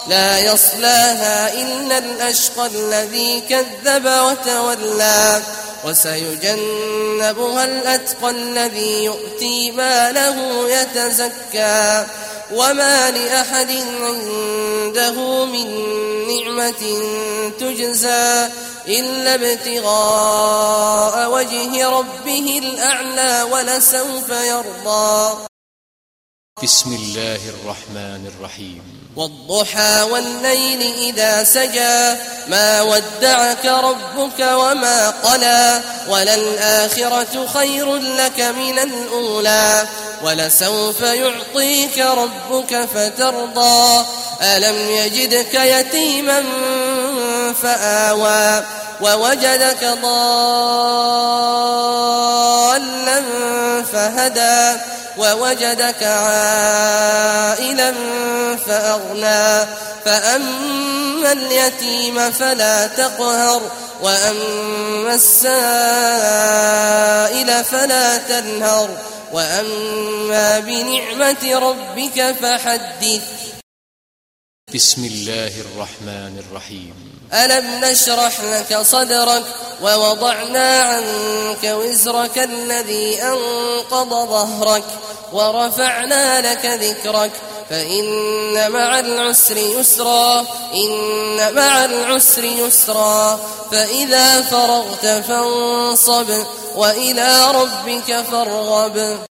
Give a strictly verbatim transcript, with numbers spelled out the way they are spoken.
لا يصلاها إلا الأشقى الذي كذب وتولى وسيجنبها الأتقى الذي يؤتي ماله يتزكى وما لأحد عنده من نعمة تجزى إلا ابتغاء وجه ربه الأعلى ولسوف يرضى. بسم الله الرحمن الرحيم. والضحى والليل إذا سجى ما ودعك ربك وما قلى وللآخرة خير لك من الأولى ولسوف يعطيك ربك فترضى ألم يجدك يتيما فآوى ووجدك ضالا فهدى ووجدك عائلا فأغنى فأما اليتيم فلا تقهر وأما السائل فلا تنهر وأما بنعمة ربك فحدث. بسم الله الرحمن الرحيم. ألم نشرح لك صدرك ووضعنا عنك وزرك الذي أنقض ظهرك ورفعنا لك ذكرك فإن مع العسر يسرا إن مع العسر يسرا فإذا فرغت فانصب وإلى ربك فارغب.